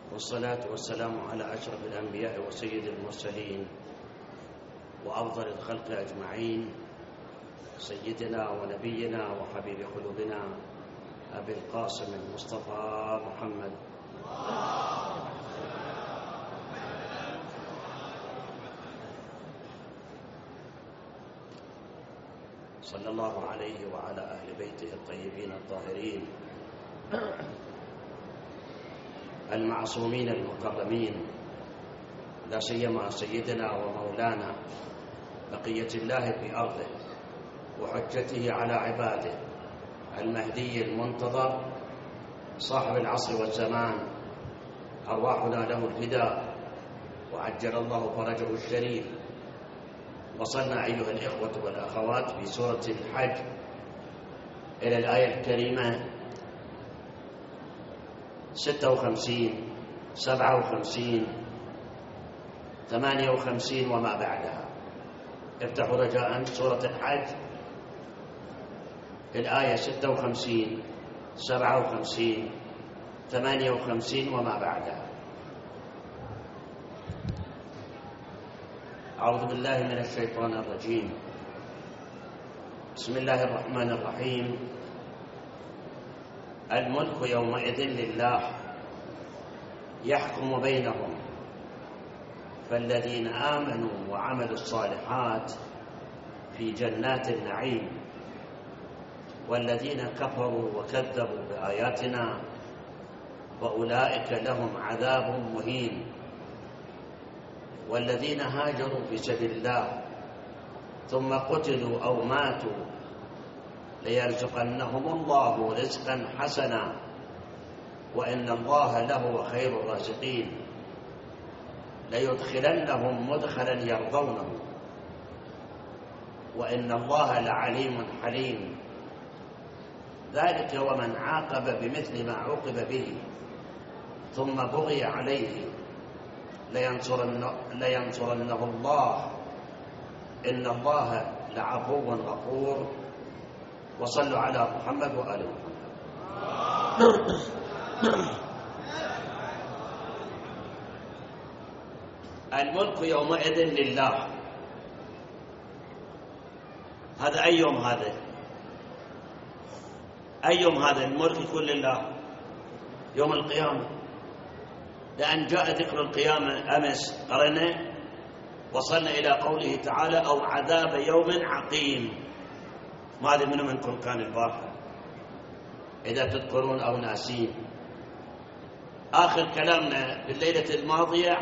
والصلاة والسلام على أشرف الأنبياء وسيد المرسلين وأفضل الخلق أجمعين، سيدنا ونبينا وحبيب قلوبنا أبي القاسم المصطفى محمد صلى الله عليه وعلى أهل بيته الطيبين الطاهرين المعصومين المكرمين، لا سيما سيدنا ومولانا بقية الله في أرضه وحجته على عباده المهدي المنتظر صاحب العصر والزمان، أرواحنا له الفداء وعجل الله فرجه الشريف. وصلنا أيها الإخوة والأخوات في سورة الحج إلى الآية الكريمة 56 57 58 وما بعدها. افتحوا رجاء سورة الحج الآية 56 57 58 وما بعدها. أعوذ بالله من الشيطان الرجيم. بسم الله الرحمن الرحيم. الملك يومئذ لله يحكم بينهم، فالذين آمنوا وعملوا الصالحات في جنات النعيم، والذين كفروا وكذبوا بآياتنا فأولئك لهم عذاب مهين. والذين هاجروا في سبيل الله ثم قتلوا أو ماتوا ليرزقنهم الله رزقا حسنا وإن الله لهو خير الرازقين. ليدخلنهم مدخلا يرضونه وإن الله لعليم حليم. ذلك ومن عاقب بمثل ما عوقب به ثم بغي عليه لينصرنه الله إن الله لعفو غفور. وصلوا على محمد وآل محمد. الملك يومئذ لله. هذا أي يوم؟ هذا أي يوم؟ هذا الملك يكون لله يوم القيامة، لأن جاء ذكر القيامة أمس قرأنا، وصلنا إلى قوله تعالى أو عذاب يوم عقيم. ما أدري منكم كان البارحة إذا تذكرون أو ناسين. آخر كلامنا في الليلة الماضية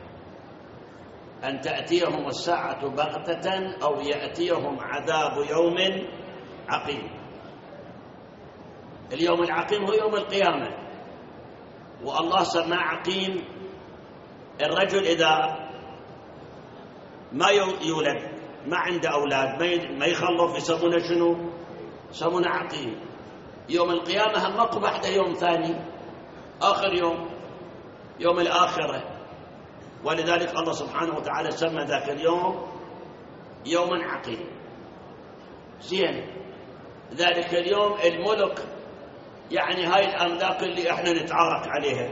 أن تأتيهم الساعة بغتة أو يأتيهم عذاب يوم عقيم. اليوم العقيم هو يوم القيامة، والله سماه عقيم. الرجل إذا ما يولد، ما عنده أولاد، ما يخلف، يسمونه شنو؟ يسمونه عقيم. يوم القيامة هم ماكو بعده يوم ثاني، آخر يوم الآخرة. ولذلك الله سبحانه وتعالى سمى ذاك اليوم يوما عقيم. زين، ذلك اليوم الملك يعني هاي الأملاك اللي احنا نتعارك عليها،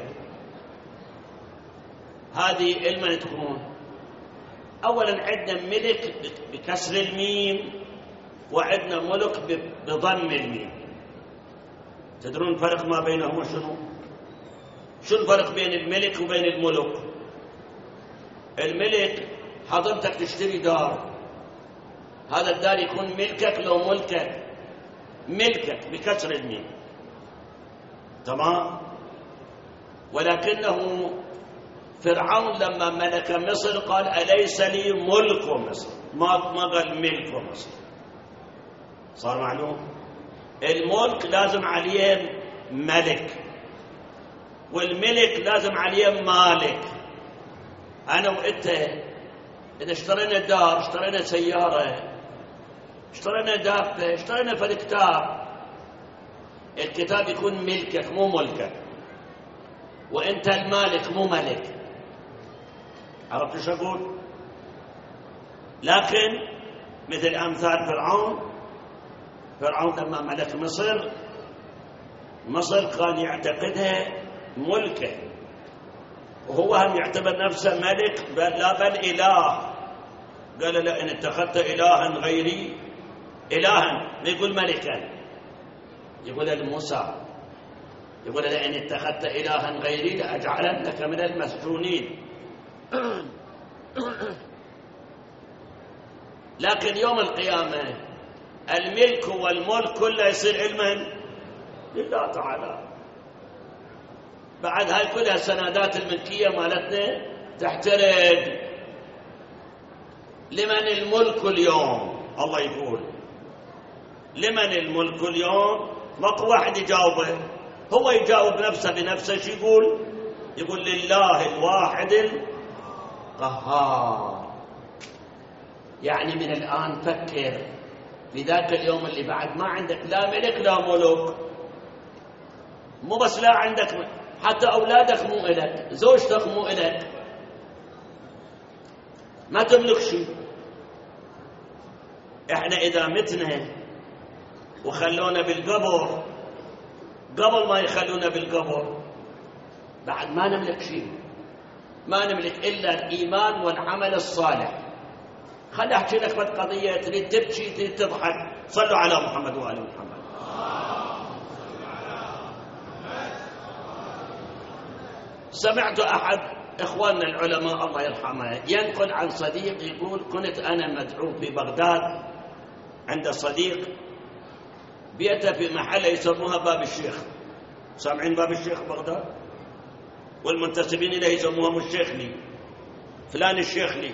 هذه لمن تكون؟ أولا عندنا ملك بكسر الميم، وعندنا ملك بضم الميم. تدرون الفرق ما بينهما شنو؟ شو الفرق بين الملك وبين الملك؟ الملك حضرتك تشتري دار، هذا الدار يكون ملكك لو ملكك، ملكك بكسر الميم، تمام؟ ولكنه فرعون لما ملك مصر قال أليس لي ملك مصر، ما قال ملك مصر. صار معلوم؟ الملك لازم عليه ملك، والملك لازم عليه مالك. أنا وإنت إذا اشترينا دار، اشترينا سيارة، اشترينا دابة، اشترينا فالكتاب، الكتاب يكون ملكك مو ملكك، وإنت المالك مو ملك. عرفت شو أقول؟ لكن مثل أمثال فرعون لما ملك مصر كان يعتقدها ملكه، وهو هم يعتبر نفسه ملك بل إله. قال لئن اتخذت إلها غيري إلها، ما يقول ملكا، يقول لموسى، يقول لئن اتخذت إلها غيري لأجعلنك من المسجونين. لكن يوم القيامة الملك والملك كله يصير علما لله تعالى. بعد هاي كلها السندات الملكية مالتنا تحترق. لمن الملك اليوم؟ الله يقول لمن الملك اليوم؟ ماكو واحد يجاوبه، هو يجاوب نفسه بنفسه. شو يقول؟ يقول لله الواحد القهار. يعني من الآن فكر في ذاك اليوم اللي بعد ما عندك لا ملك لا ملك، مو بس لا عندك، حتى أولادك مو إلك، زوجتك مو إلك، ما تملك شيء. إحنا إذا متنا وخلونا بالقبر، قبل ما يخلونا بالقبر بعد ما نملك شيء، ما نملك إلا الإيمان والعمل الصالح. خلي أحكي لك قضية، تريد تبكي تريد تضحك، صلوا على محمد وآل محمد. سمعت أحد إخواننا العلماء الله يرحمه ينقل عن صديق يقول كنت أنا مدعو في بغداد عند صديق بيته في محل يسموها باب الشيخ. سامعين باب الشيخ بغداد؟ والمنتسبين إليه يسموها الشيخ لي، فلان الشيخ لي،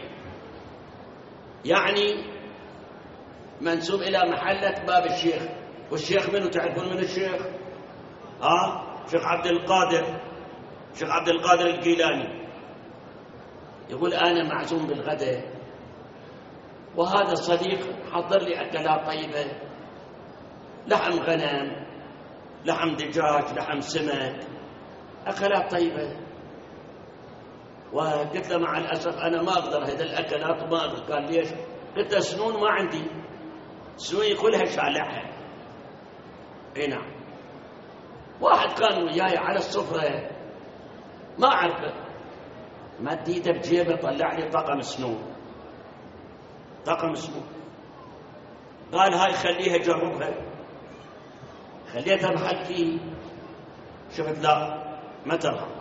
يعني منسوب إلى محلة باب الشيخ. والشيخ منه تعرفون من الشيخ؟ شيخ عبد القادر، شيخ عبد القادر الجيلاني. يقول أنا معزوم بالغداء، وهذا الصديق حضر لي أكلات طيبة، لحم غنم، لحم دجاج، لحم سمك، أكلات طيبة. وقلت له مع الأسف أنا ما أقدر هذه الأكلات وما أقدر. قال ليش؟ قلت له سنون ما عندي، سنوني كلها شالعها. اي نعم. واحد كان وياي على السفرة ما أعرفه، مديته بجيبه طلع لي طقم سنون، طقم سنون. قال هاي خليها جربها. خليتها بحكي، شفت لا ما ترغب،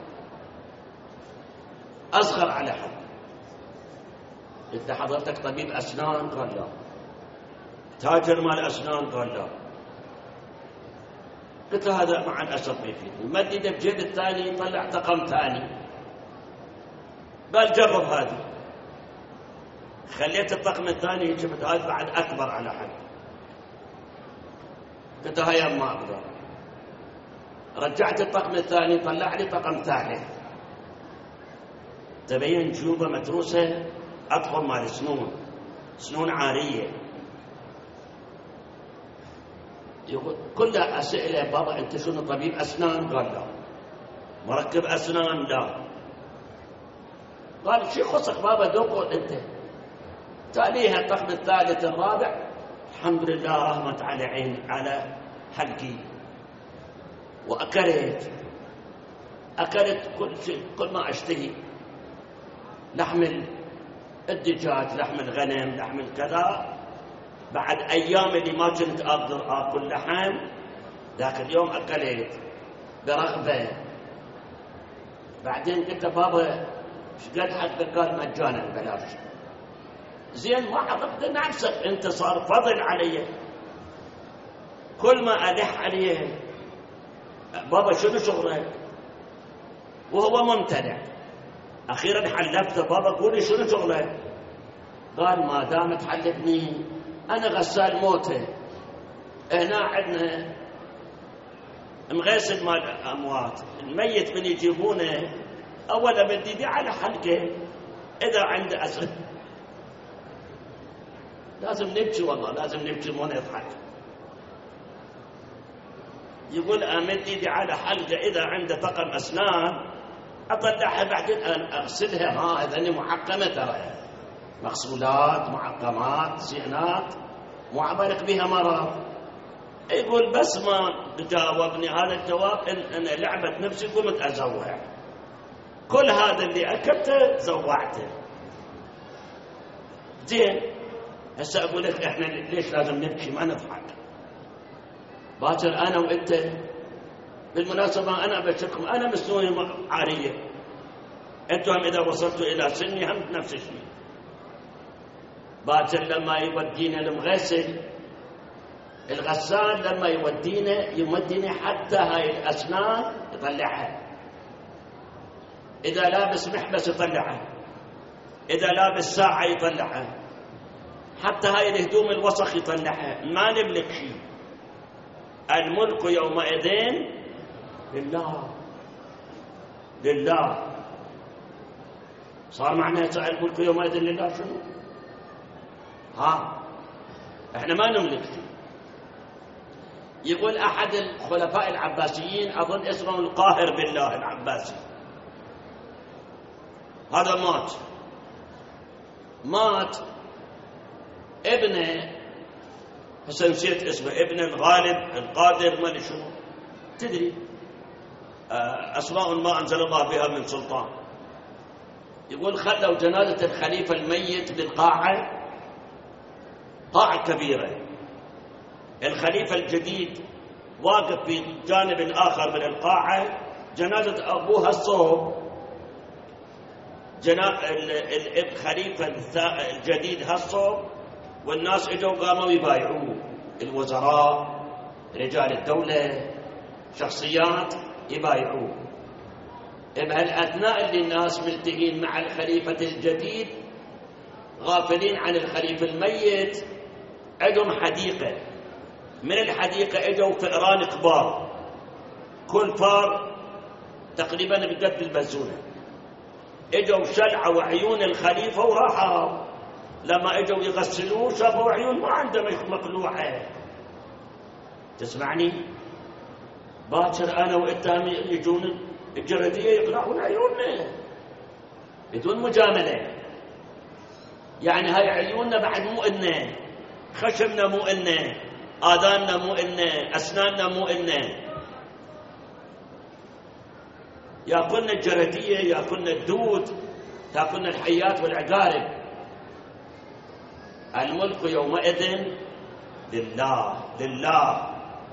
أصغر على حد. قلت له حضرتك طبيب أسنان؟ قال لا. تاجر مال أسنان؟ قال لا. قلت له هذا مع الأسف ما يفيدني. مدده بجيب الثاني يطلع طقم ثاني، قال جرب هذه. خليت الطقم الثاني، شفت هذا بعد أكبر على حد. قلت له هيا ما أقدر. رجعت الطقم الثاني طلع لي طقم ثالث، تبين جوبة متروسة أطهر مال سنون، سنون عارية. يقول كلها أسئلة، بابا أنت شنو طبيب أسنان؟ قال لا. مركب أسنان؟ لا. قال شو خصك بابا دوق أنت. تاليها الطقم الثالث الرابع، الحمد لله رحمت على عيني على حلقي، وأكلت كل شيء، كل ما أشتهي، لحم الدجاج، لحم الغنم، لحم الكذا. بعد أيام اللي ما كنت أقدر آكل لحم، ذاك اليوم أكلت برغبة. بعدين قلت بابا شقد حقك؟ قال مجانا بلاش. زين ما عرفت نفسك أنت، صار فضل علي. كل ما ألح عليه بابا شنو شغلك؟ وهو ممتنع. أخيرا حلفته، بابا قولي شنو شغلك؟ قال ما دام تحلفني أنا غسال موته، هنا عندنا مغسل مال أموات، الميت من يجيبونه أولا بدي على حلقه، إذا عنده أسد لازم نبكي، والله لازم نبكي مو نضحك. يقول أمد إيدي على حلقه، إذا عنده طقم أسنان أطلعها بعدين أغسلها. هذا محكمة ترى، مغسولات معقمات زينات، مو عبالك بها مرض. يقول بس ما جاوبني هذا الجواب إن لعبة نفسي قمت أزوع. كل هذا اللي أكلته زوعته. زين، هسه أقول لك إحنا ليش لازم نبكي ما نضحك؟ باكر أنا وأنت، بالمناسبة أنا أبشركم أنا مسنوني عارية، أنتم إذا وصلتوا إلى سني هم نفس الشيء. باكر لما يودينا المغسل، الغسال لما يودينا حتى هاي الأسنان يطلعها، إذا لابس محبس يطلعها، إذا لابس ساعة يطلعها، حتى هاي الهدوم الوسخ يطلعها، ما نملك شيء. الملك يومئذ لله. لله صار معنى الملك يومئذ لله شنو؟ احنا ما نملك شيء. يقول أحد الخلفاء العباسيين، أظن اسمه القاهر بالله العباسي، هذا مات ابنه، هسه نسيت اسمه، ابن الغالب القادر ما شنو تدري، أسماء ما أنزل الله بها من سلطان. يقول خلوا جنازة الخليفة الميت للقاعة، قاعة كبيرة، الخليفة الجديد واقف في جانب آخر من القاعة، جنازة أبوها الصوب، الخليفة الجديد هالصوب، والناس اجوا قاموا يبايعوه، الوزراء، رجال الدولة، شخصيات يبايعوه. بهالأثناء اللي الناس ملتقين مع الخليفة الجديد غافلين عن الخليفة الميت، عندهم حديقة، من الحديقة اجوا فئران كبار، كل فار تقريبا بقد البزونة، اجوا شلعوا عيون الخليفة وراحوا. لما اجوا يغسلوه شافوا عيون ما عنده مقلوعة. تسمعني؟ باكر انا وانت يجون الجردية يقلعون عيوننا بدون مجاملة. يعني هاي عيوننا بعد مو إلنا، خشمنا مو إلنا، آذاننا مو إلنا، أسناننا مو إلنا. يأكلنا الجردية، يأكلنا الدود، تأكلنا الحيات والعقارب. الملك يومئذ لله. لله.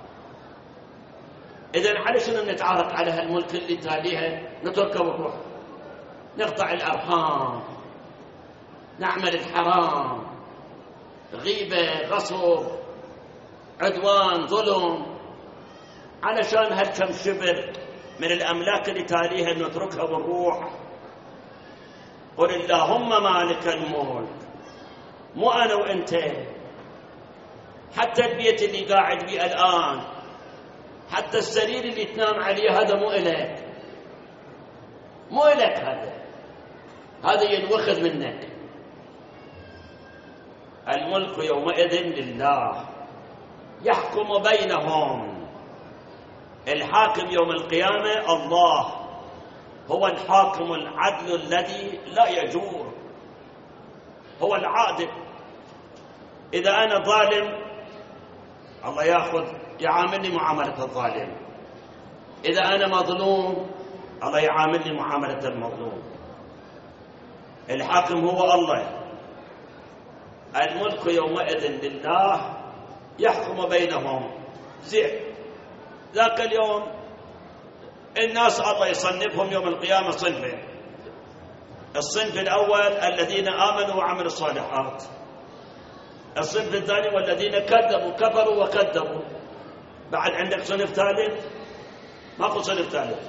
إذن على شنو نتعارك على هالملك اللي تاليها؟ نتركه ونروح نقطع الأرحام، نعمل الحرام، غيبة، غصب، عدوان، ظلم، علشان هالكم شبر من الأملاك اللي تاليها نتركها ونروح. قل اللهم مالك الملك، مو أنا وأنت، حتى البيت اللي قاعد بيه الآن، حتى السرير اللي تنام عليه هذا مو إلك، مو إلك، هذا ينوخذ منك. الملك يومئذ لله يحكم بينهم. الحاكم يوم القيامة الله، هو الحاكم العدل الذي لا يجور، هو العادل. إذا أنا ظالم الله يعاملني معاملة الظالم، إذا أنا مظلوم الله يعاملني معاملة المظلوم. الحاكم هو الله. الملك يومئذ لله يحكم بينهم. زين، ذاك اليوم الناس الله يصنفهم يوم القيامة صنفين. الصنف الأول الذين آمنوا وعملوا الصالحات، الصنف الثاني والذين كذبوا، كفروا وكذبوا. بعد عندك صنف ثالث؟ ماكو صنف ثالث.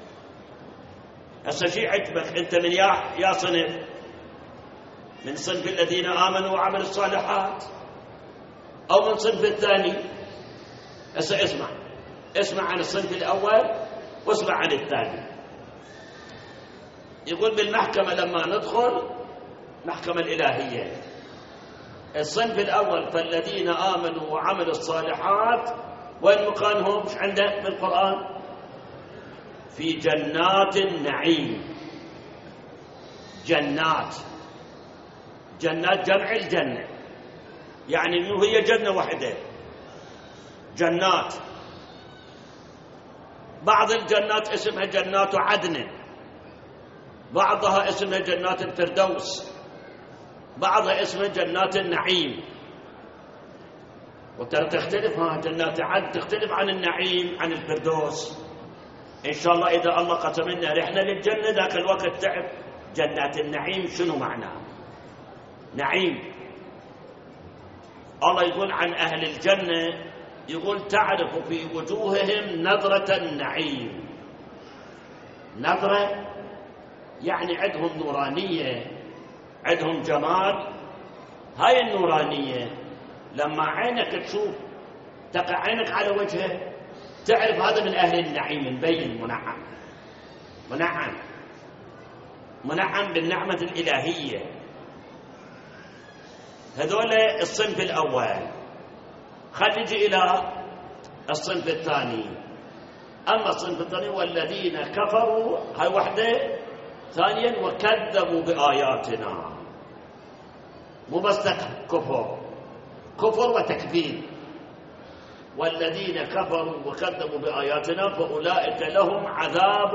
هسه شي عجبك انت من يا صنف؟ من صنف الذين آمنوا وعملوا الصالحات أو من صنف الثاني؟ هسه اسمع عن الصنف الأول واسمع عن الثاني. يقول بالمحكمة لما ندخل محكمة الإلهية، الصنف الأول فالذين آمنوا وعملوا الصالحات وين مكانهم؟ مش عندك بالقرآن؟ في جنات النعيم. جنات جمع الجنة، يعني مو هي جنة واحدة، جنات. بعض الجنات اسمها جنات عدن، بعضها اسمها جنات الفردوس، بعضها اسمها جنات النعيم. وترى تختلف، جنات عدن تختلف عن النعيم عن الفردوس. إن شاء الله إذا الله قسم لنا رحنا للجنة ذاك الوقت تعرف جنات النعيم شنو معناه. نعيم، الله يقول عن أهل الجنة، يقول تعرف في وجوههم نظرة النعيم. نظرة يعني عندهم نورانية، عندهم جمال. هاي النورانية لما عينك تشوف، تقع عينك على وجهه، تعرف هذا من أهل النعيم، مبين منعم، منعم منعم بالنعمة الإلهية. هذول الصنف الأول. خلينا نجي إلى الصنف الثاني. أما الصنف الثاني والذين كفروا، هاي وحدة. ثانيا وكذبوا بآياتنا، مو بس كفر، كفر وتكذيب. والذين كفروا وكذبوا بآياتنا فأولئك لهم عذاب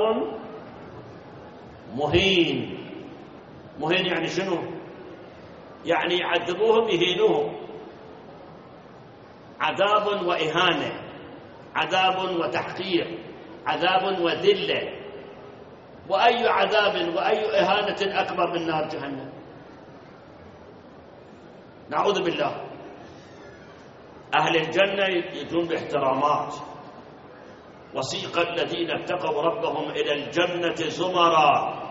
مهين. مهين يعني شنو؟ يعني يعذبوهم يهينوهم، عذاب وإهانة، عذاب وتحقير، عذاب وذلة. وأي عذاب وأي إهانة أكبر من نار جهنم؟ نعوذ بالله. أهل الجنة يجون باحترامات. وسيق الذين اتقوا ربهم إلى الجنة زمرا،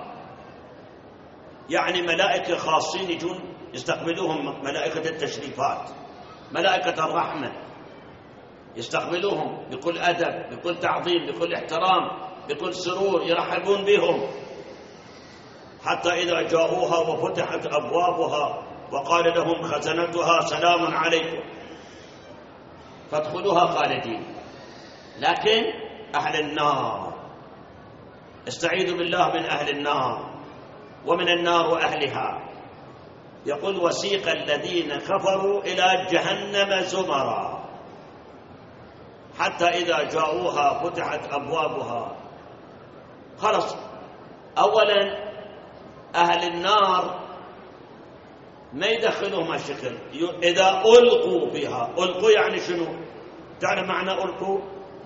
يعني ملائكة خاصين يجون يستقبلوهم، ملائكة التشريفات، ملائكة الرحمة، يستقبلوهم بكل أدب، بكل تعظيم، بكل احترام، بكل سرور، يرحبون بهم. حتى إذا جاءوها وفتحت أبوابها وقال لهم خزنتها سلام عليكم فادخلوها خالدين. لكن أهل النار، استعيذوا بالله من أهل النار ومن النار وأهلها. يقول وسيق الذين كفروا إلى جهنم زمرا حتى إذا جاءوها فتحت أبوابها. خلص، أولا أهل النار ما يدخلهم هالشكل. إذا ألقوا فيها، ألقوا يعني شنو؟ تعرف معنى ألقوا؟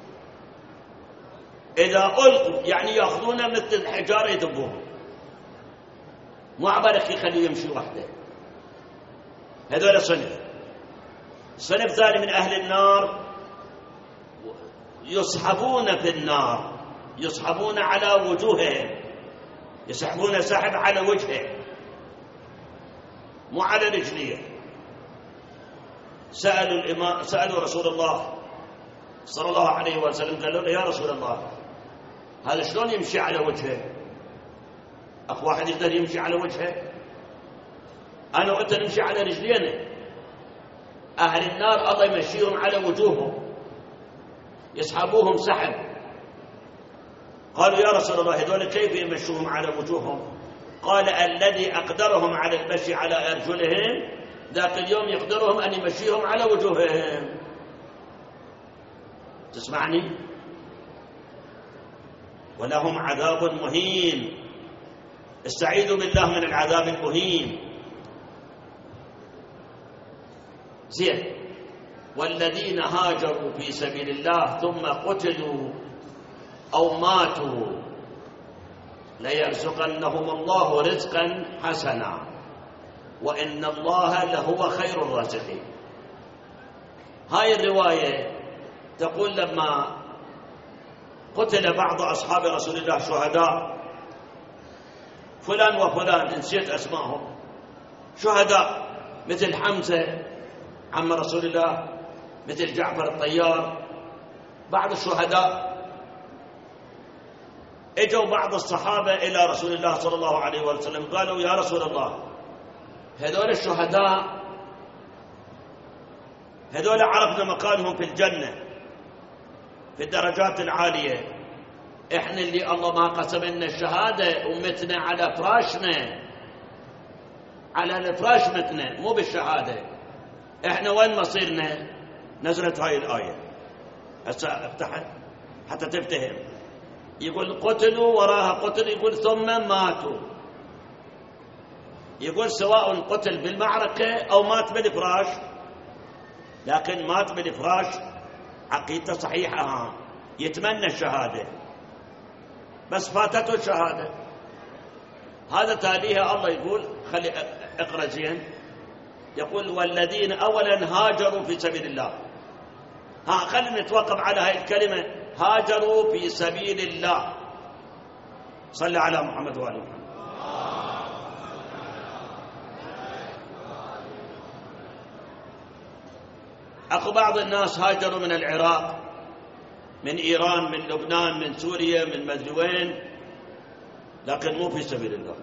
إذا ألقوا يعني يأخذون مثل الحجارة يذبوهم، مو عبالك يخليه يمشي وحده. هذول صنف. صنف ثاني من أهل النار يسحبون في النار، يسحبون على وجوههم، يسحبون سحب على وجهه مو على رجليه. سألوا رسول الله صلى الله عليه وسلم، قالوا له يا رسول الله هذا شلون يمشي على وجهه؟ أخو واحد يقدر يمشي على وجهه؟ أنا وأنت نمشي على رجلينا. أهل النار الله يمشيهم على وجوههم، يسحبوهم سحب. قالوا يا رسول الله هذول كيف يمشوهم على وجوههم؟ قال الذي أقدرهم على المشي على أرجلهم ذاك اليوم يقدرهم أن يمشيهم على وجوههم. تسمعني؟ ولهم عذاب مهين. استعيذوا بالله من العذاب المهين. زين. والذين هاجروا في سبيل الله ثم قتلوا أو ماتوا ليرزقنهم الله رزقا حسنا وإن الله لهو خير الرازقين. هاي الرواية تقول لما قتل بعض أصحاب رسول الله شهداء، فلان وفلان نسيت أسمائهم، شهداء مثل حمزة عم رسول الله، مثل جعفر الطيار، بعض الشهداء. اجوا بعض الصحابة إلى رسول الله صلى الله عليه وسلم قالوا يا رسول الله هذول الشهداء هذول عرفنا مكانهم في الجنة في الدرجات العالية، احنا اللي الله ما قسم لنا الشهادة ومتنا على فراشنا، على الفراش متنا مو بالشهادة، احنا وين مصيرنا؟ نزلت هاي الآية هسه افتحت حتى تفتهم. يقول قتلوا وراها قتل، يقول ثم ماتوا. يقول سواء قتل بالمعركة أو مات بالفراش، لكن مات بالفراش عقيدته صحيحة، يتمنى الشهادة بس فاتته الشهادة. هذا تاليها الله يقول، خلي اقرأ زين، يقول والذين أولا هاجروا في سبيل الله. خلينا نتوقف على هاي الكلمة، هاجروا في سبيل الله. صلى على محمد وآل محمد. أخو بعض الناس هاجروا من العراق، من إيران، من لبنان، من سوريا، من مدري وين، لكن مو في سبيل الله.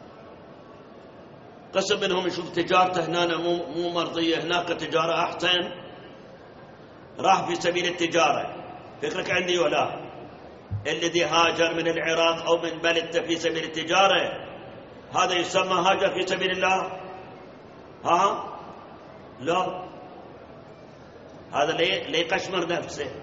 قسم منهم يشوف تجارته هنا مو مرضية، هناك تجارة أحسن، راح في سبيل التجارة. فكرك عندي ولا؟ الذي هاجر من العراق أو من بلدته في سبيل التجارة، هذا يسمى هاجر في سبيل الله؟ لا، هذا ليقشمر نفسه.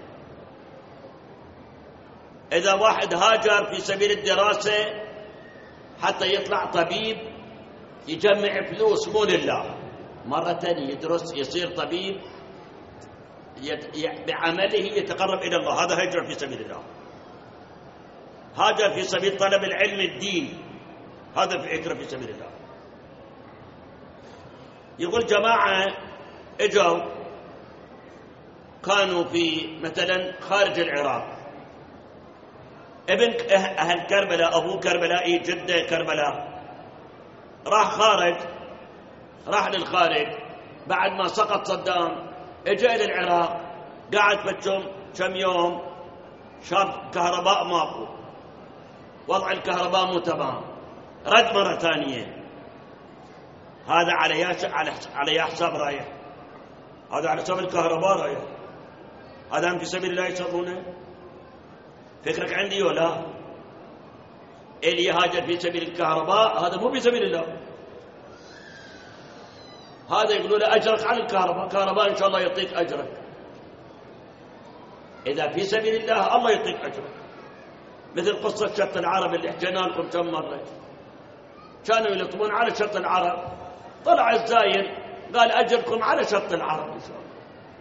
إذا واحد هاجر في سبيل الدراسة حتى يطلع طبيب، يجمع فلوس مو لله، مرة ثانية يدرس يصير طبيب، بعمله يتقرب إلى الله، هذا هاجر في سبيل الله. هاجر في سبيل طلب العلم الدين، هذا في هجرة في سبيل الله. يقول جماعة اجوا كانوا في مثلا خارج العراق، ابن أهل كربلاء، أبوه كربلائي، جده كربلاء، راح للخارج بعد ما سقط صدام، اجى إلى العراق، قاعد كم يوم، شاب كهرباء ماكو، وضع الكهرباء مو تمام، رد مرة ثانية. هذا على حساب رايح، هذا على حساب الكهرباء رايح، هذا هم في سبيل الله يسمونه؟ فكرك عندي ولا؟ اللي يهاجر في سبيل الكهرباء هذا مو في سبيل الله، هذا يقولوا له أجرك على الكهرباء، كهرباء إن شاء الله يعطيك أجرك. إذا في سبيل الله الله يعطيك أجرك. مثل قصة شط العرب اللي حكينا لكم كم مرة، كانوا يلطمون على شط العرب، طلع الزاير قال أجركم على شط العرب إن شاء الله.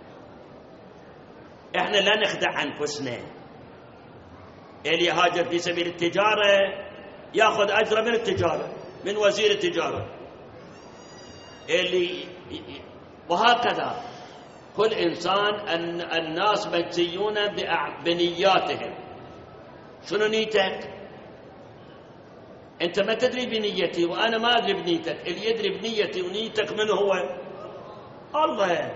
إحنا لا نخدع أنفسنا، اللي يهاجر في سبيل التجارة يأخذ أجر من التجارة، من وزير التجارة، وهكذا كل إنسان. الناس مجزيون بنياتهم. شنو نيتك؟ أنت ما تدري بنيتي وأنا ما أدري بنيتك، اللي يدري بنيتي ونيتك من هو؟ الله.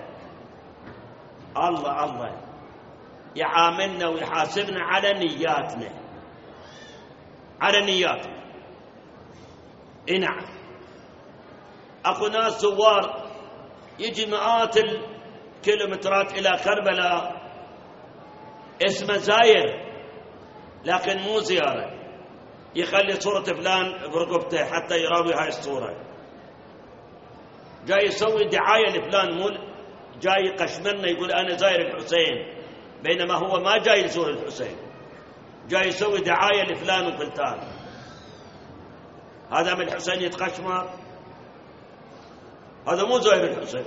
الله الله يعاملنا ويحاسبنا على نياتنا، على نياتنا. نعم، أكو ناس زوار يجي مئات الكيلومترات إلى كربلاء، اسمه زاير لكن مو زيارة، يخلي صورة فلان برقبته حتى يراوي هاي الصورة، جاي يسوي دعاية لفلان، مو جاي قشمرنا يقول أنا زاير الحسين، بينما هو ما جاي يزور الحسين، جاي يسوي دعاية لفلان وفلتان. هذا من الحسين يتقشمر؟ هذا مو زاير الحسين.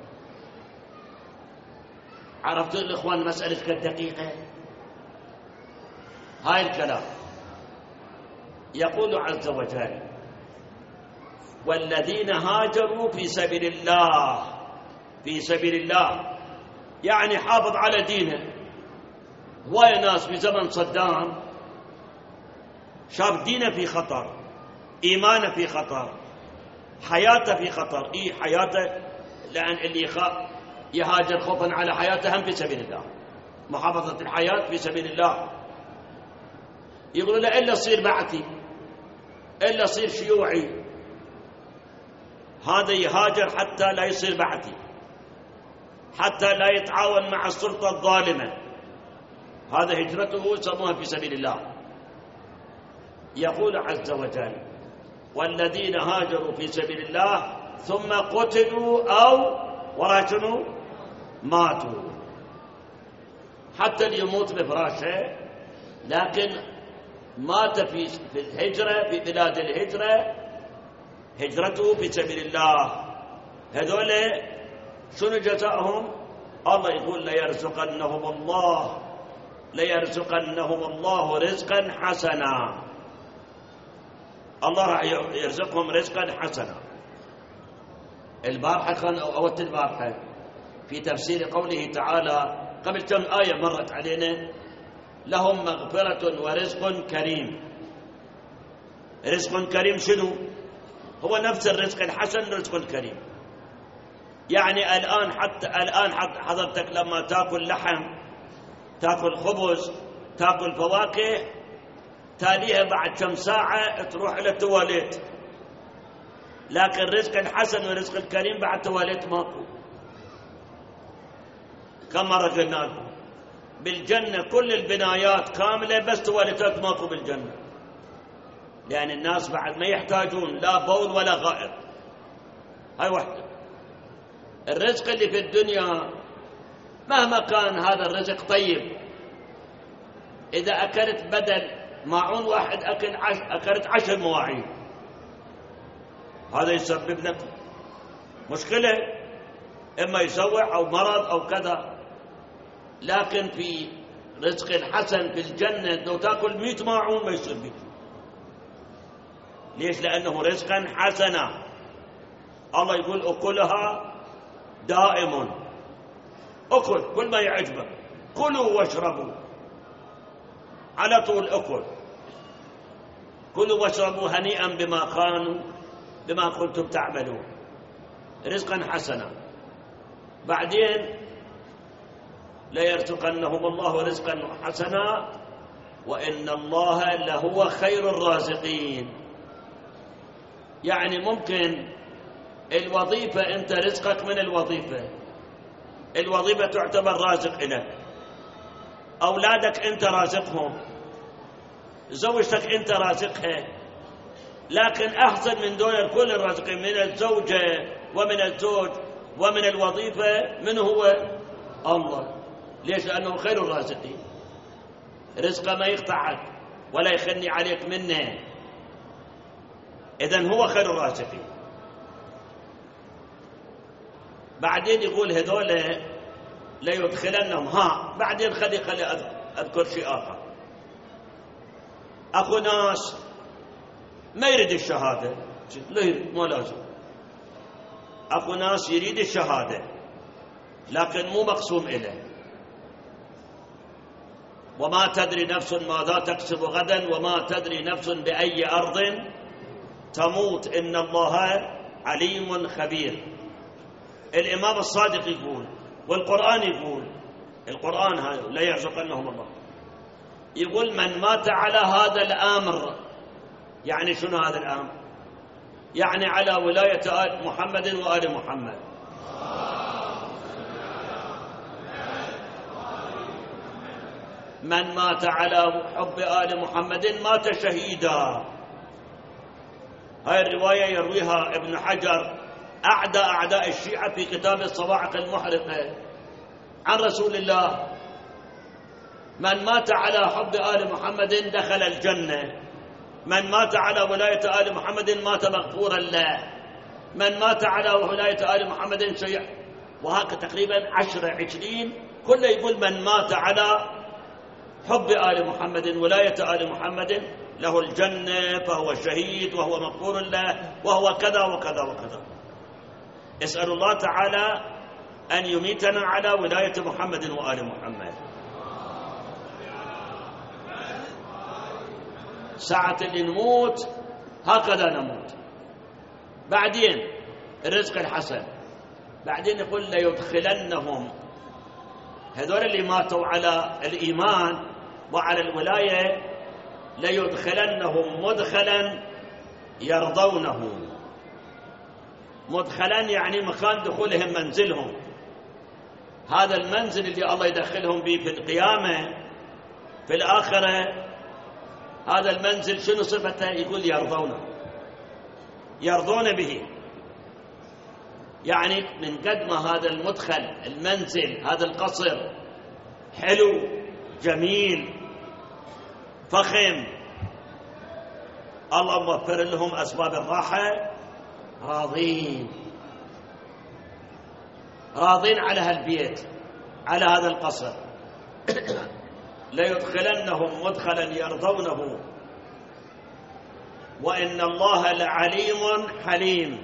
عرفتوا الإخوان مسألة كالدقيقة؟ هاي الكلام يقول عز وجل والذين هاجروا في سبيل الله، في سبيل الله يعني حافظ على دينه. هواية ناس في زمن صدام شاف دينه في خطر، إيمانه في خطر، حياته في خطر. حياته، لأن اللي يهاجر خوفا على حياته هم في سبيل الله، محافظة الحياة في سبيل الله. يقولوا لا إلا صير بعثي، إلا صير شيوعي. هذا يهاجر حتى لا يصير بعثي، حتى لا يتعاون مع السلطة الظالمة. هذا هجرته سموها في سبيل الله. يقول عز وجل والذين هاجروا في سبيل الله ثم قتلوا أو ورجلوا ماتوا. حتى اللي يموت بفراشه لكن مات في الهجرة، في بلاد الهجرة، هجرته في سبيل الله، هذول شنو جزاؤهم؟ الله يقول ليرزقنهم الله رزقا حسنا. الله راح يرزقهم رزقا حسنا. البارحة أو البارحة في تفسير قوله تعالى قبل كم آية مرت علينا، لهم مغفرة ورزق كريم. رزق كريم شنو؟ هو نفس الرزق الحسن، رزق كريم. يعني الآن حضرتك لما تأكل لحم، تأكل خبز، تأكل فواكه، تاليها بعد كم ساعة تروح إلى التواليت، لكن رزق الحسن ورزق الكريم بعد تواليت ماكو. كم مرة قلنا لكم بالجنة كل البنايات كاملة بس تواليتات ماكو بالجنة، لأن الناس بعد ما يحتاجون لا بول ولا غائط. هاي واحدة. الرزق اللي في الدنيا مهما كان هذا الرزق طيب، إذا أكلت بدل ماعون واحد أكلت 10 مواعين، هذا يسبب لك مشكلة، إما يسوع أو مرض أو كذا. لكن في رزق الحسن في الجنة لو تأكل 100 ماعون ما يصير بك. ليش؟ لأنه رزقا حسنا. الله يقول أكلها دائم، أكل كل ما يعجبك، كلوا واشربوا على طول، أكل كلوا واشربوا هنيئا بما كنتم تعملون، رزقا حسنا. بعدين ليرزقنهم الله رزقا حسنا وإن الله لهو خير الرازقين. يعني ممكن الوظيفة أنت رزقك من الوظيفة تعتبر رازق لك، أولادك أنت رازقهم، زوجتك أنت رازقها، لكن أحسن من دول الكل الرازقين، من الزوجة ومن الزوج ومن الوظيفة، من هو؟ الله. ليش؟ لأنه خير الرازقين، رزقه ما يقطعك ولا يخني عليك منه، إذن هو خير الرازقين. بعدين يقول هذول ليدخلنهم، بعدين خلي أذكر شيء آخر. أخو ناس ما يريد الشهادة، مو لازم. أخو ناس يريد الشهادة لكن مو مقسوم إليه. وما تدري نفس ماذا تكسب غدا وما تدري نفس بأي أرض تموت إن الله عليم خبير. الإمام الصادق يقول، والقرآن يقول، القرآن هذا لا يرزقنهم الله، يقول من مات على هذا الأمر. يعني شنو هذا الأمر؟ يعني على ولاية آل محمد وآل محمد. من مات على حب آل محمد مات شهيدا. هاي الرواية يرويها ابن حجر أعداء الشيعة في كتاب الصواعق المحرقة عن رسول الله. من مات على حب آل محمد دخل الجنة، من مات على ولاية آل محمد مات مغفورا له، من مات على ولاية آل محمد شيع، وهكذا تقريبا 10-20 كله يقول من مات على حب آل محمد ولاية آل محمد له الجنة فهو شهيد وهو مغفور له وهو كذا وكذا وكذا. اسأل الله تعالى أن يميتنا على ولاية محمد وآل محمد. ساعة اللي نموت هكذا نموت. بعدين الرزق الحسن، بعدين يقول ليدخلنهم، هذول اللي ماتوا على الإيمان وعلى الولاية ليدخلنهم مدخلا يرضونه. مدخلا يعني مكان دخولهم منزلهم، هذا المنزل اللي الله يدخلهم به في القيامة في الآخرة. هذا المنزل شنو صفته؟ يقول يرضون به. يعني من قد ما هذا المدخل المنزل هذا القصر حلو جميل فخم الله موفر لهم أسباب الراحة، راضين على هالبيت، على هذا القصر. ليدخلنهم مدخلا يرضونه وإن الله لعليم حليم.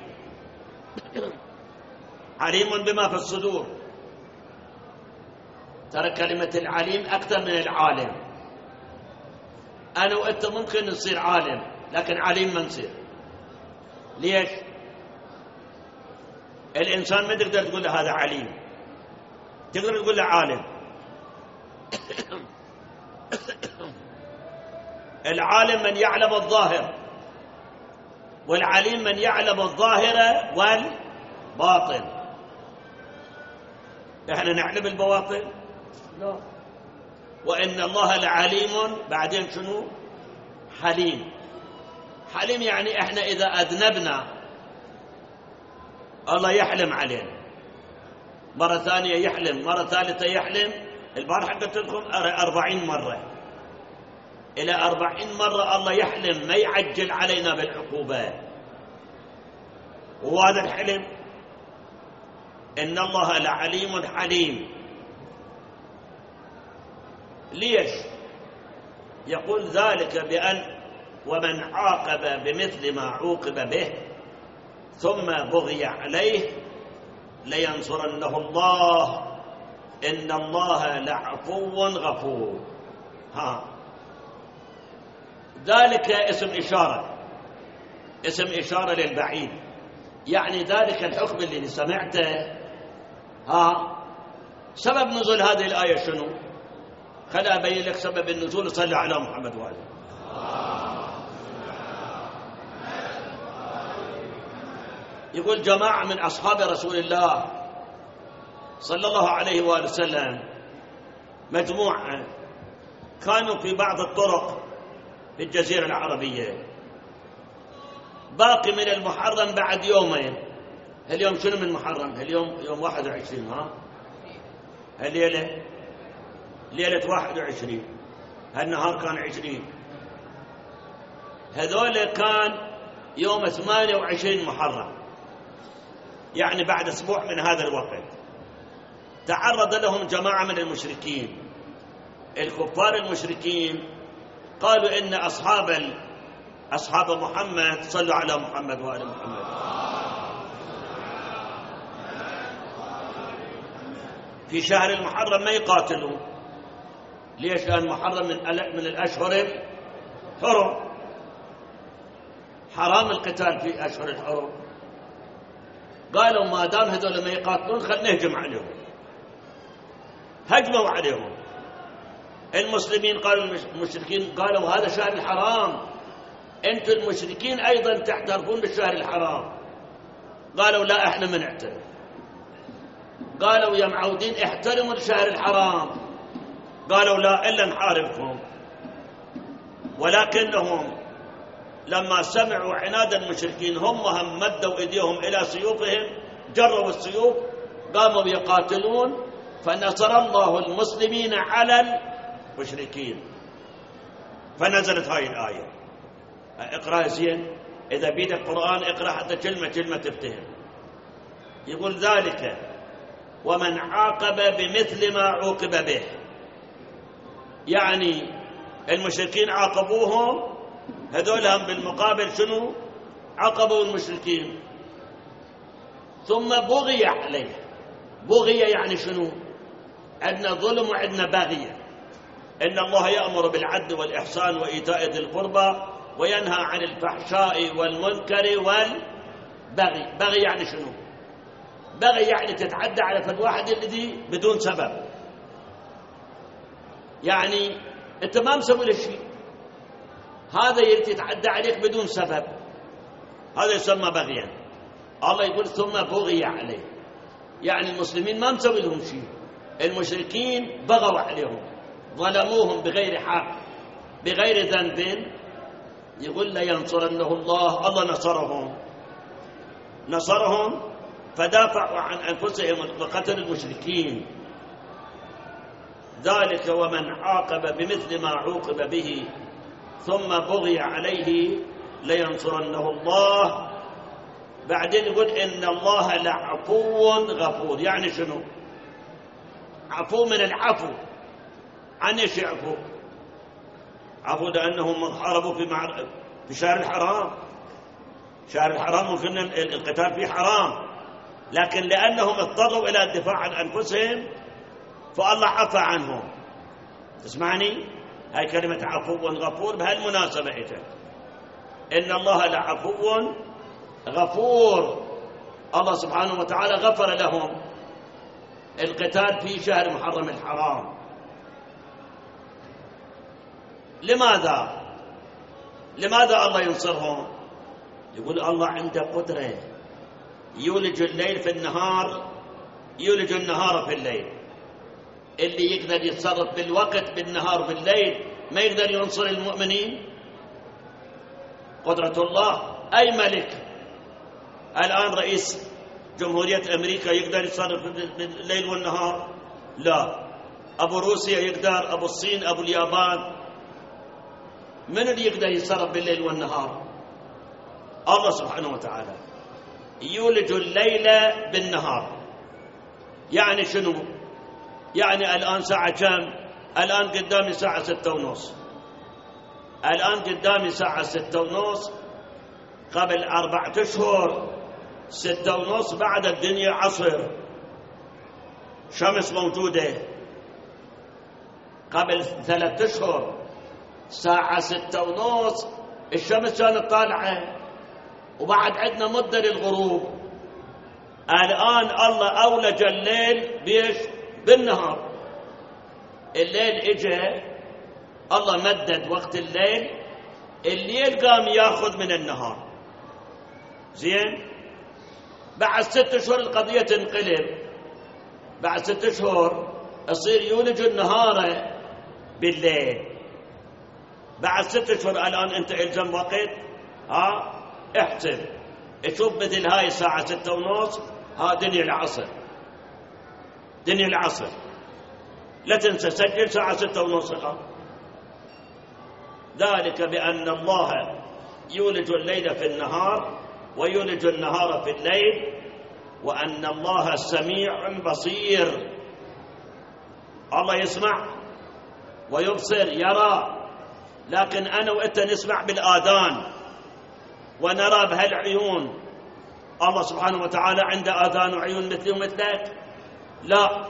عليم بما في الصدور. ترى كلمة العليم أكثر من العالم. أنا وأنت ممكن نصير عالم لكن عليم ما نصير. ليش؟ الإنسان ما تقدر تقول له هذا عليم، تقدر تقول له عالم. العالم من يعلم الظاهر، والعليم من يعلم الظاهر والباطن. احنا نعلم البواطن؟ لا. وإن الله لعليم، بعدين شنو؟ حليم. حليم يعني احنا إذا أذنبنا الله يحلم علينا، مرة ثانية يحلم، مرة ثالثة يحلم. البارحة قلت لكم 40 مرة، إلى 40 مرة الله يحلم، ما يعجل علينا بالعقوبة. وهذا الحلم إن الله لعليم حليم. ليش؟ يقول ذلك بأن ومن عاقب بمثل ما عوقب به ثم بغي عليه لينصرنه الله إن الله لعفو غفور. ذلك اسم إشارة، اسم إشارة للبعيد. يعني ذلك الحكم اللي سمعته، سبب نزول هذه الآية شنو؟ خليني أبين لك سبب النزول. صلى على محمد وآله. يقول جماعة من أصحاب رسول الله صلى الله عليه وآله وسلم، مجموعة كانوا في بعض الطرق في الجزيرة العربية، باقي من المحرم بعد يومين. اليوم شنو من محرم؟ اليوم يوم 21. الليلة ليلة 21، هالنهار كان 20. هذول كان يوم 28 محرم، يعني بعد أسبوع من هذا الوقت. تعرض لهم جماعة من المشركين، الكفار المشركين، قالوا إن أصحاب محمد، صلوا على محمد وآل محمد، في شهر المحرم ما يقاتلوا. ليش؟ لأن محرم من الأشهر الحرم، حرام القتال في أشهر الحرم. قالوا ما دام هذول ما يقاتلون خلنا نهجم عليهم. هجموا عليهم المسلمين. قالوا المشركين، قالوا هذا شهر الحرام، أنتم المشركين أيضا تعترفون بالشهر الحرام. قالوا لا، احنا ما نعترف. قالوا يا معودين احترموا الشهر الحرام. قالوا لا، إلا نحاربكم. ولكنهم لما سمعوا عناد المشركين هم مدوا ايديهم الى سيوفهم، جروا السيوف، قاموا يقاتلون، فنصر الله المسلمين على المشركين. فنزلت هاي الآية. اقرأ زين، إذا بيدك قرآن اقرأ حتى كلمة كلمة تفتهم. يقول ذلك ومن عاقب بمثل ما عوقب به، يعني المشركين عاقبوهم، هذول هم بالمقابل شنو؟ عاقبوا المشركين. ثم بغي عليه. بغي يعني شنو؟ عندنا ظلم وعندنا باغية. إن الله يأمر بالعدل والإحسان وإيتاء ذي القربى وينهى عن الفحشاء والمنكر والبغي. بغي يعني شنو؟ بغي يعني تتعدى على فد واحد الذي بدون سبب، يعني أنت ما مسوي له شيء، هذا يتعدى عليك بدون سبب، هذا يسمى بغيا. الله يقول ثم بغي عليه، يعني المسلمين ما مسوي لهم شيء، المشركين بغوا عليهم، ظلموهم بغير حق بغير ذنب. يقول لينصرنه الله. الله نصرهم فدافعوا عن أنفسهم وقتلوا المشركين. ذلك ومن عاقب بمثل ما عوقب به ثم بغي عليه لينصرنه الله. بعدين يقول إن الله لعفو غفور. يعني شنو؟ عفو من العفو. عن ايش يعفو؟ عفو لأنهم حاربوا في شهر الحرام. شهر الحرام ممكن القتال فيه حرام، لكن لأنهم اضطروا إلى الدفاع عن أنفسهم فالله عفى عنهم. تسمعني؟ هاي كلمة عفو غفور بهالمناسبة إجت. إن الله لعفو غفور. الله سبحانه وتعالى غفر لهم القتال في شهر محرم الحرام. لماذا الله ينصرهم؟ يقول الله عنده قدرة يولج الليل في النهار، يولج النهار في الليل. اللي يقدر يتصرف بالوقت بالنهار بالليل ما يقدر ينصر المؤمنين؟ قدرة الله. أي ملك الآن رئيس جمهورية أمريكا يقدر يتصرف بالليل والنهار؟ لا. أبو روسيا يقدر، أبو الصين، أبو اليابان. من اللي يقدر يتصرف بالليل والنهار؟ الله سبحانه وتعالى. يولج الليل بالنهار. يعني شنو؟ يعني الآن ساعة كم؟ الآن قدامي ساعة 6:30. الآن قدامي ساعة 6:30. قبل 4 أشهر 6:30 بعد الدنيا عصر، شمس موجودة. قبل 3 أشهر ساعة 6:30 الشمس كانت طالعة وبعد عندنا مدة للغروب. الآن الله أولج الليل بيش؟ بالنهار. الليل إجا، الله مدد وقت الليل قام ياخذ من النهار. زين؟ بعد 6 أشهر القضية تنقلب. بعد 6 أشهر يصير يولج النهار بالليل. بعد 6 أشهر الآن أنت إلزم وقت، احسب تشوف مثل هاي الساعة 6:30 دنيا العصر. دنيا العصر لا تنسى سجل ساعة 6:30. ذلك بأن الله يولج الليل في النهار ويولج النهار في الليل، وأن الله سميع بصير. الله يسمع ويبصر يرى، لكن أنا وأنت نسمع بالآذان ونرى بهالعيون. الله سبحانه وتعالى عنده آذان وعيون مثلي ومثلك؟ لا.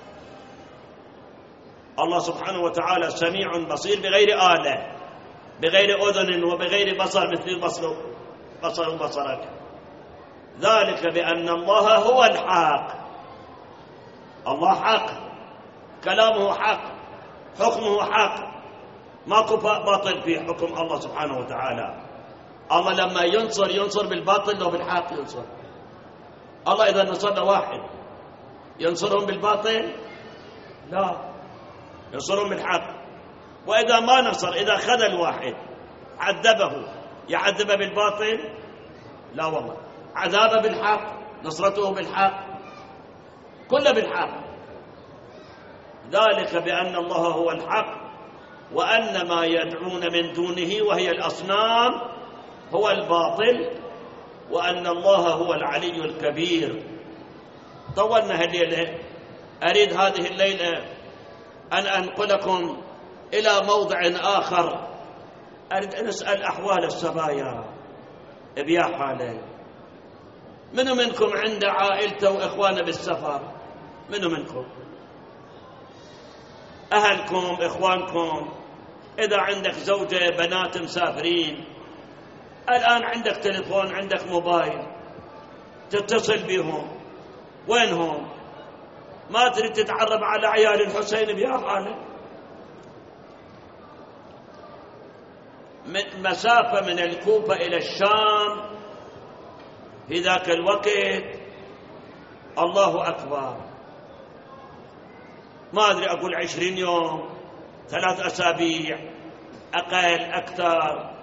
الله سبحانه وتعالى سميع بصير بغير آلة، بغير أذن وبغير بصر مثل بصر وبصرك. ذلك بأن الله هو الحق. الله حق، كلامه حق، حكمه حق، ماكو باطل في حكم الله سبحانه وتعالى. الله لما ينصر بالباطل لو بالحق ينصر. الله إذا نصرنا واحد ينصرهم بالباطل؟ لا، ينصرهم بالحق. وإذا ما نصر، إذا خذل واحد عذبه، يعذبه بالباطل؟ لا والله، عذابه بالحق، نصرته بالحق، كله بالحق. ذلك بأن الله هو الحق، وأن ما يدعون من دونه وهي الأصنام هو الباطل، وأن الله هو العلي الكبير. طولنا هالليلة. أريد هذه الليلة أن أنقلكم إلى موضع آخر. أريد أن أسأل أحوال السبايا بيا حالي. منو منكم عنده عائلته وإخوانه بالسفر؟ منو منكم؟ أهلكم، إخوانكم، إذا عندك زوجة، بنات مسافرين، الآن عندك تليفون، عندك موبايل، تتصل بهم، وينهم؟ ما تريد تتعرف على عيال الحسين بيا خالد؟ مسافة من الكوفة إلى الشام في ذاك الوقت، الله أكبر، ما أدري أقول 20 يوم، 3 أسابيع، أقل أكثر.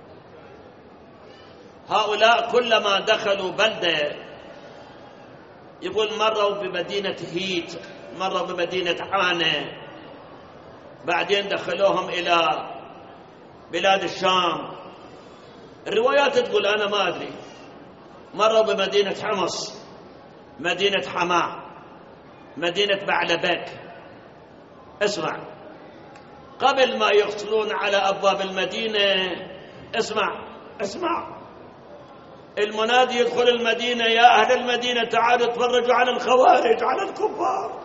هؤلاء كلما دخلوا بلدة يقول مروا بمدينة هيت، مروا بمدينة حانة، بعدين دخلوهم إلى بلاد الشام، الروايات تقول أنا ما أدري، مروا بمدينة حمص، مدينة حماة، مدينة بعلبك. اسمع، قبل ما يقتلون على أبواب المدينة، اسمع، المنادي يدخل المدينة: يا أهل المدينة تعالوا تفرجوا على الخوارج، على الكفار.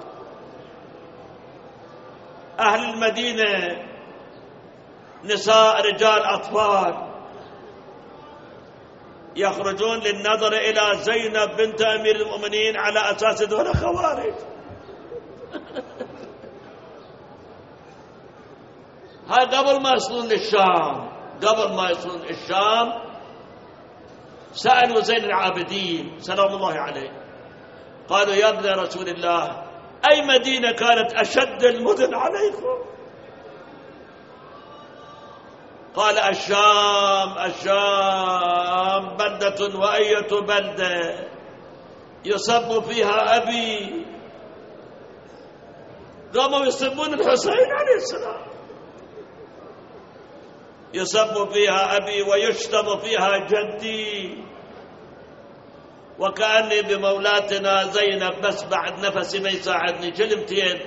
أهل المدينة نساء رجال أطفال يخرجون للنظر إلى زينب بنت أمير المؤمنين على أساس دون خوارج. هاي قبل ما يصلون للشام، سألوا زين العابدين سلام الله عليه، قالوا: يا ابن رسول الله، أي مدينة كانت أشد المدن عليكم؟ قال: الشام بلدة وأية بلدة يصب فيها أبي. قاموا يصبون الحسين عليه السلام، يصب فيها أبي ويشتم فيها جدي، وكأني بمولاتنا زينب، بس بعد نفسي ما يساعدني كلمتين،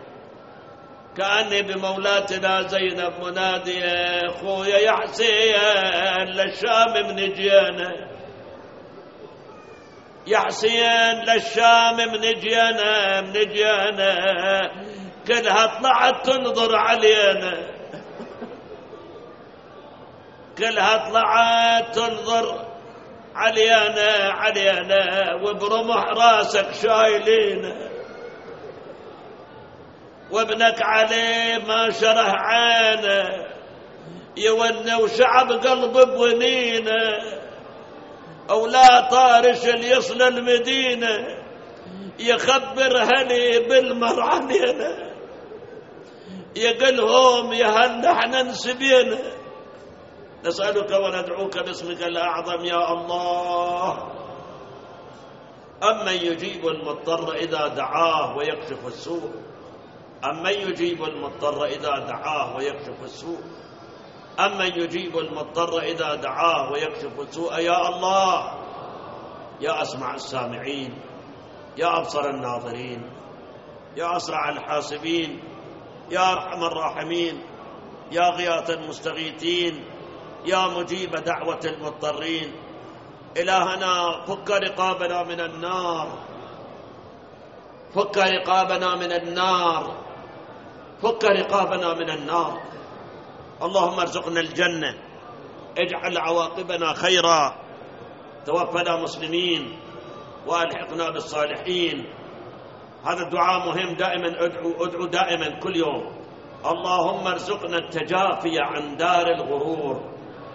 كأني بمولاتنا زينب منادية: خويا يا حسين للشام من جينا، يا حسين للشام من جينا، كلها طلعت تنظر علينا، كلها طلعت تنظر علينا وبرمح راسك شايلين، وابنك عليه ما شره عينه، يونى وشعب قلب بونينه، أولا طارش اللي يصل المدينة يخبر هلي بالمر علينا، يقلهم يا هل نحن نسبينا، نسألك وندعوك باسمك الأعظم يا الله. أمن يجيب المضطر إذا دعاه ويكشف السوء، أمن يجيب المضطر إذا دعاه ويكشف السوء، أمن يجيب المضطر إذا دعاه ويكشف السوء. يا الله، يا أسمع السامعين، يا أبصر الناظرين، يا أسرع الحاسبين، يا أرحم الراحمين، يا غياث المستغيثين، يا مجيب دعوة المضطرين. إلهنا فك رقابنا من النار، فك رقابنا من النار، فك رقابنا من النار. اللهم ارزقنا الجنة، اجعل عواقبنا خيرا، توفنا مسلمين والحقنا بالصالحين. هذا الدعاء مهم، دائما ادعو دائما كل يوم: اللهم ارزقنا التجافي عن دار الغرور،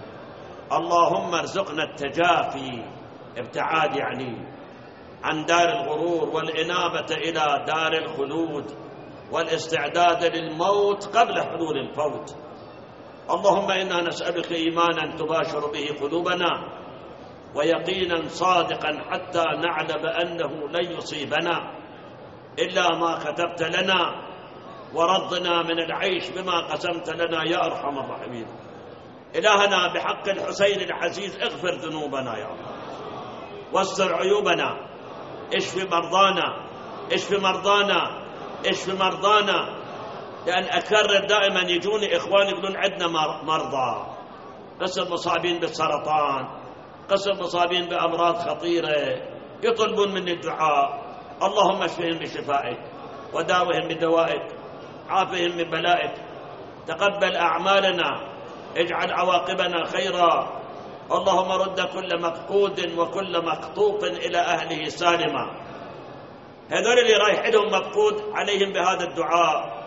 اللهم ارزقنا التجافي، ابتعاد يعني، عن دار الغرور، والإنابة إلى دار الخلود، والاستعداد للموت قبل حلول الفوت. اللهم إنا نسألك إيمانا تباشر به قلوبنا، ويقينا صادقا حتى نعلم أنه لن يصيبنا إلا ما كتبت لنا، ورضنا من العيش بما قسمت لنا يا أرحم الراحمين. إلهنا بحق الحسين العزيز اغفر ذنوبنا يا الله، واستر عيوبنا، اشف مرضانا، اشف مرضانا، اشف مرضانا. لأن أكرر دائما يجوني إخواني يقولون عندنا مرضى، قسم مصابين بالسرطان، قسم مصابين بأمراض خطيرة، يطلبون مني الدعاء. اللهم اشفهم بشفائك، وداوهم بدوائك، عافهم من بلائك، تقبل أعمالنا، اجعل عواقبنا خيرا. اللهم رد كل مفقود وكل مقطوف إلى أهله سالما. هذول اللي رايح لهم مفقود عليهم بهذا الدعاء: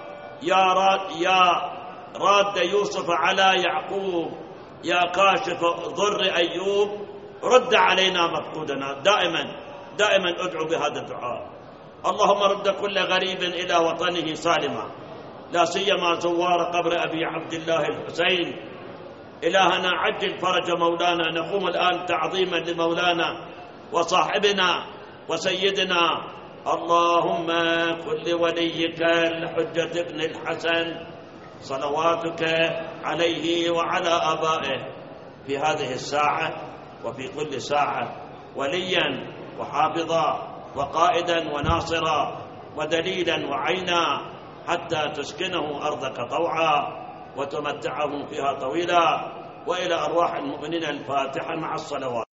يا راد يوسف على يعقوب، يا كاشف ضر أيوب، رد علينا مفقودنا. دائما ادعو بهذا الدعاء. اللهم رد كل غريب إلى وطنه سالما، لا سيما زوار قبر أبي عبد الله الحسين. إلهنا عجل فرج مولانا. نقوم الآن تعظيما لمولانا وصاحبنا وسيدنا. اللهم كن لوليك الحجة ابن الحسن صلواتك عليه وعلى آبائه في هذه الساعة وفي كل ساعة وليا وحافظا وقائدا وناصرا ودليلا وعينا، حتى تسكنه أرضك طوعا وتمتعهم فيها طويلا. وإلى أرواح المؤمنين الفاتحة مع الصلوات.